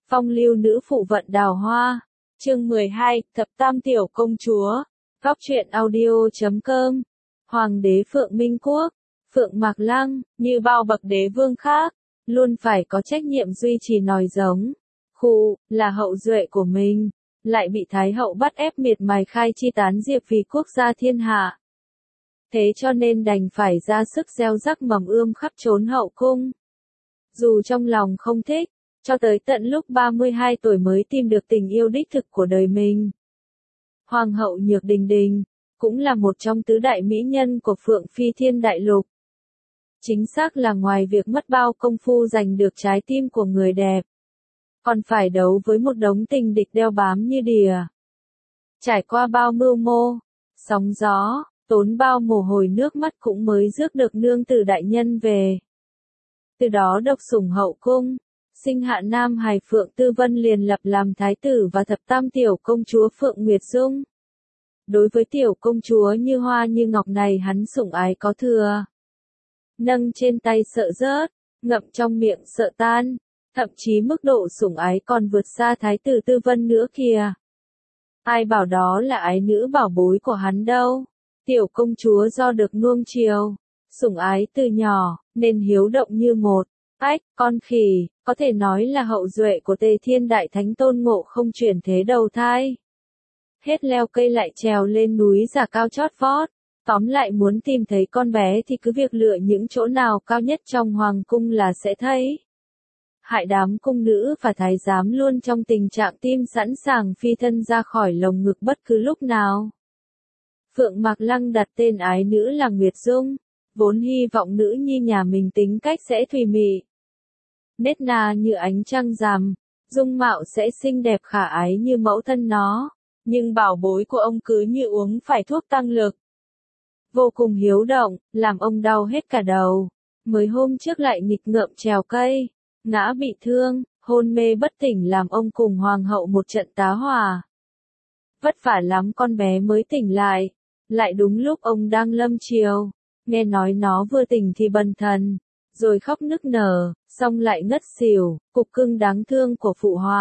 Phong lưu nữ phụ vận đào hoa. Chương 12, Thập Tam Tiểu Công Chúa. Góc truyện audio.com. Hoàng đế Phượng Minh Quốc, Phượng Mạc Lăng, như bao bậc đế vương khác, luôn phải có trách nhiệm duy trì nòi giống. Là hậu duệ của mình, lại bị Thái hậu bắt ép miệt mài khai chi tán diệt vì quốc gia thiên hạ. Thế cho nên đành phải ra sức gieo rắc mầm ươm khắp trốn hậu cung. Dù trong lòng không thích, cho tới tận lúc 32 tuổi mới tìm được tình yêu đích thực của đời mình. Hoàng hậu Nhược Đình Đình, cũng là một trong tứ đại mỹ nhân của Phượng Phi Thiên Đại Lục. Chính xác là ngoài việc mất bao công phu giành được trái tim của người đẹp, còn phải đấu với một đống tình địch đeo bám như đìa. Trải qua bao mưu mô, sóng gió, tốn bao mồ hôi nước mắt cũng mới rước được nương tử đại nhân về. Từ đó độc sủng hậu cung, sinh hạ nam hài Phượng Tư Vân liền lập làm thái tử và thập tam tiểu công chúa Phượng Nguyệt Dung. Đối với tiểu công chúa như hoa như ngọc này hắn sủng ái có thừa. Nâng trên tay sợ rớt, ngậm trong miệng sợ tan, thậm chí mức độ sủng ái còn vượt xa thái tử Tư Vân nữa kìa. Ai bảo đó là ái nữ bảo bối của hắn đâu. Tiểu công chúa do được nuông chiều, sủng ái từ nhỏ, nên hiếu động như một con khỉ, có thể nói là hậu duệ của Tề Thiên Đại Thánh Tôn Ngộ Không chuyển thế đầu thai. Hết leo cây lại trèo lên núi giả cao chót vót, tóm lại muốn tìm thấy con bé thì cứ việc lựa những chỗ nào cao nhất trong hoàng cung là sẽ thấy. Hại đám cung nữ và thái giám luôn trong tình trạng tim sẵn sàng phi thân ra khỏi lồng ngực bất cứ lúc nào. Phượng Mạc Lăng đặt tên ái nữ là Nguyệt Dung, vốn hy vọng nữ nhi nhà mình tính cách sẽ thùy mị, nết na như ánh trăng rằm, dung mạo sẽ xinh đẹp khả ái như mẫu thân nó, nhưng bảo bối của ông cứ như uống phải thuốc tăng lực. Vô cùng hiếu động, làm ông đau hết cả đầu. Mới hôm trước lại nghịch ngợm trèo cây, ngã bị thương, hôn mê bất tỉnh làm ông cùng hoàng hậu một trận tá hỏa. Vất vả lắm con bé mới tỉnh lại đúng lúc ông đang lâm chiều, nghe nói nó vừa tỉnh thì bần thần, rồi khóc nức nở, xong lại ngất xỉu, cục cưng đáng thương của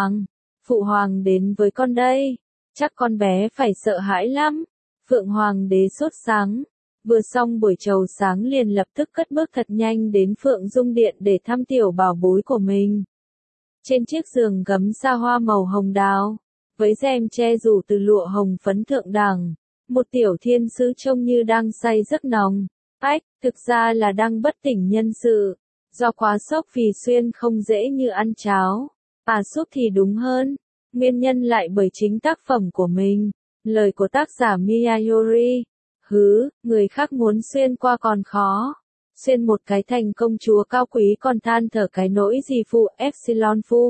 phụ hoàng đến với con đây, chắc con bé phải sợ hãi lắm. Phượng Hoàng đế sốt sáng, vừa xong buổi chầu sáng liền lập tức cất bước thật nhanh đến Phượng Dung Điện để thăm tiểu bảo bối của mình. Trên chiếc giường gấm sa hoa màu hồng đào, với rèm che rủ từ lụa hồng phấn thượng đẳng, một tiểu thiên sứ trông như đang say giấc nồng. Thực ra là đang bất tỉnh nhân sự, do quá sốc vì xuyên không dễ như ăn cháo, súp thì đúng hơn, nguyên nhân lại bởi chính tác phẩm của mình, lời của tác giả Miyayori. Người khác muốn xuyên qua còn khó, xuyên một cái thành công chúa cao quý còn than thở cái nỗi gì phụ Epsilon Phu.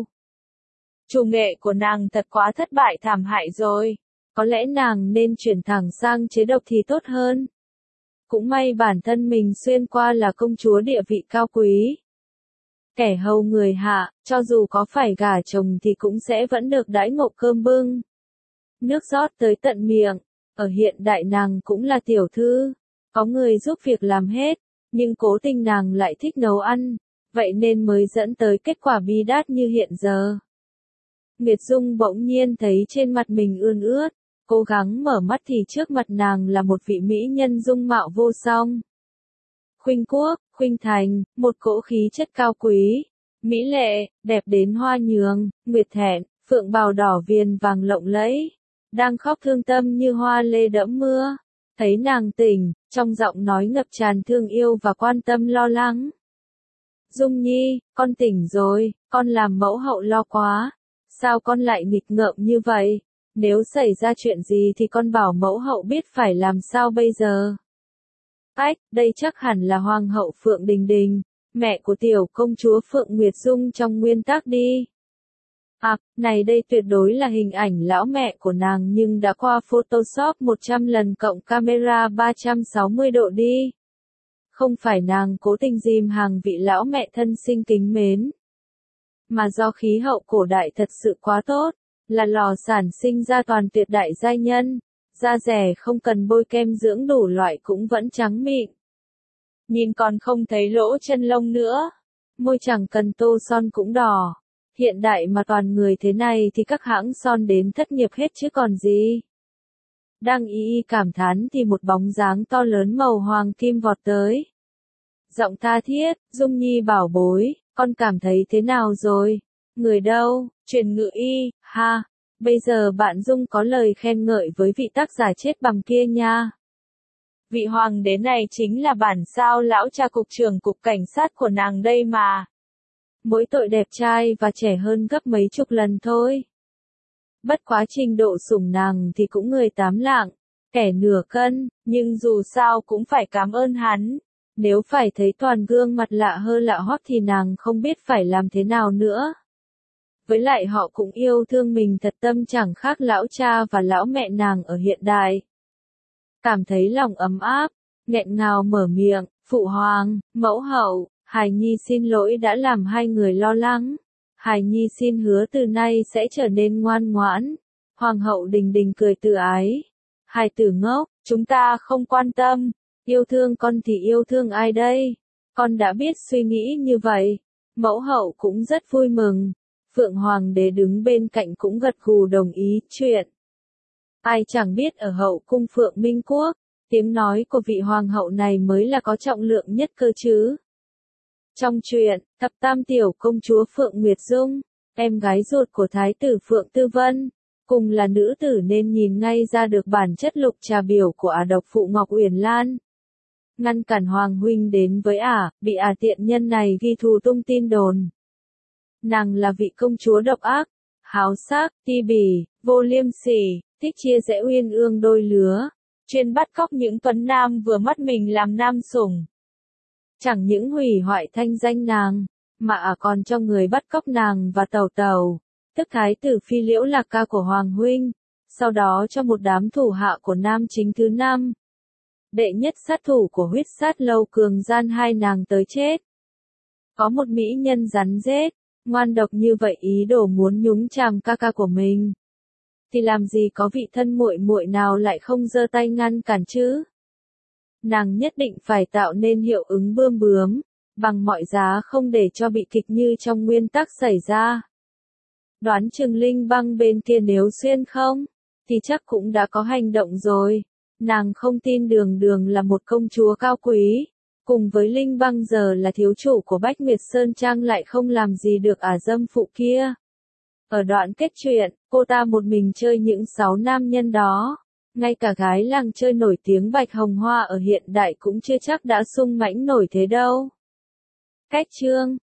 Chủ nghệ của nàng thật quá thất bại thảm hại rồi, có lẽ nàng nên chuyển thẳng sang chế độc thì tốt hơn. Cũng may bản thân mình xuyên qua là công chúa địa vị cao quý. Kẻ hầu người hạ, cho dù có phải gả chồng thì cũng sẽ vẫn được đãi ngộ cơm bưng. Nước rót tới tận miệng, ở hiện đại nàng cũng là tiểu thư, có người giúp việc làm hết, nhưng cố tình nàng lại thích nấu ăn, vậy nên mới dẫn tới kết quả bi đát như hiện giờ. Nguyệt Dung bỗng nhiên thấy trên mặt mình ươn ướt. Cố gắng mở mắt thì trước mặt nàng là một vị mỹ nhân dung mạo vô song. Khuynh quốc, khuynh thành, một cỗ khí chất cao quý, mỹ lệ, đẹp đến hoa nhường, nguyệt thẹn, phượng bào đỏ viền vàng lộng lẫy, đang khóc thương tâm như hoa lê đẫm mưa. Thấy nàng tỉnh, trong giọng nói ngập tràn thương yêu và quan tâm lo lắng. Dung Nhi, con tỉnh rồi, con làm mẫu hậu lo quá. Sao con lại nghịch ngợm như vậy? Nếu xảy ra chuyện gì thì con bảo mẫu hậu biết phải làm sao bây giờ. Đây chắc hẳn là Hoàng hậu Phượng Đình Đình, mẹ của tiểu công chúa Phượng Nguyệt Dung trong nguyên tác đi. Này đây tuyệt đối là hình ảnh lão mẹ của nàng nhưng đã qua Photoshop 100 lần cộng camera 360 độ đi. Không phải nàng cố tình dìm hàng vị lão mẹ thân sinh kính mến, mà do khí hậu cổ đại thật sự quá tốt. Là lò sản sinh ra toàn tuyệt đại giai nhân, da rẻ không cần bôi kem dưỡng đủ loại cũng vẫn trắng mịn. Nhìn còn không thấy lỗ chân lông nữa, môi chẳng cần tô son cũng đỏ, Hiện đại mà toàn người thế này thì các hãng son đến thất nghiệp hết chứ còn gì. Đang y cảm thán thì một bóng dáng to lớn màu hoàng kim vọt tới. Giọng tha thiết, Dung Nhi bảo bối, con cảm thấy thế nào rồi? Người đâu? Truyền ngữ y, ha. Bây giờ bạn Dung có lời khen ngợi với vị tác giả chết bằng kia nha. Vị hoàng đế này chính là bản sao lão cha cục trưởng cục cảnh sát của nàng đây mà. Mỗi tội đẹp trai và trẻ hơn gấp mấy chục lần thôi. Bất quá trình độ sủng nàng thì cũng người 8 lạng, kẻ nửa cân, nhưng dù sao cũng phải cảm ơn hắn. Nếu phải thấy toàn gương mặt lạ hơ lạ hoắc thì nàng không biết phải làm thế nào nữa. Với lại họ cũng yêu thương mình thật tâm chẳng khác lão cha và lão mẹ nàng ở hiện đại. Cảm thấy lòng ấm áp, nghẹn ngào mở miệng, phụ hoàng, mẫu hậu, Hài Nhi xin lỗi đã làm hai người lo lắng. Hài Nhi xin hứa từ nay sẽ trở nên ngoan ngoãn. Hoàng hậu Đình Đình cười từ ái. Hài tử ngốc, chúng ta không quan tâm. Yêu thương con thì yêu thương ai đây? Con đã biết suy nghĩ như vậy. Mẫu hậu cũng rất vui mừng. Phượng Hoàng đế đứng bên cạnh cũng gật gù đồng ý chuyện. Ai chẳng biết ở hậu cung Phượng Minh Quốc, tiếng nói của vị hoàng hậu này mới là có trọng lượng nhất cơ chứ. Trong truyện, thập tam tiểu công chúa Phượng Nguyệt Dung, em gái ruột của thái tử Phượng Tư Vân, cùng là nữ tử nên nhìn ngay ra được bản chất lục trà biểu của ả độc phụ Ngọc Uyển Lan. Ngăn cản Hoàng huynh đến với ả, bị ả tiện nhân này ghi thù tung tin đồn. Nàng là vị công chúa độc ác, háo sắc, ti bỉ, vô liêm sỉ, thích chia rẽ uyên ương đôi lứa, chuyên bắt cóc những tuấn nam vừa mắt mình làm nam sủng. Chẳng những hủy hoại thanh danh nàng, mà ả còn cho người bắt cóc nàng và tàu tàu, tức thái tử Phi Liễu Lạc Ca của Hoàng huynh, sau đó cho một đám thủ hạ của nam chính thứ 5. Đệ nhất sát thủ của huyết sát lâu cường gian hai nàng tới chết. Có một mỹ nhân rắn rết, ngoan độc như vậy ý đồ muốn nhúng chàm ca ca của mình. Thì làm gì có vị thân muội muội nào lại không giơ tay ngăn cản chứ? Nàng nhất định phải tạo nên hiệu ứng bươm bướm, bằng mọi giá không để cho bị kịch như trong nguyên tắc xảy ra. Đoán chừng Linh Băng bên kia nếu xuyên không, thì chắc cũng đã có hành động rồi. Nàng không tin Đường Đường là một công chúa cao quý, cùng với Linh Băng giờ là thiếu chủ của Bách Nguyệt Sơn Trang lại không làm gì được ả dâm phụ kia. Ở đoạn kết truyện, cô ta một mình chơi những 6 nam nhân đó. Ngay cả gái làng chơi nổi tiếng Bạch Hồng Hoa ở hiện đại cũng chưa chắc đã sung mãnh nổi thế đâu. Cách chương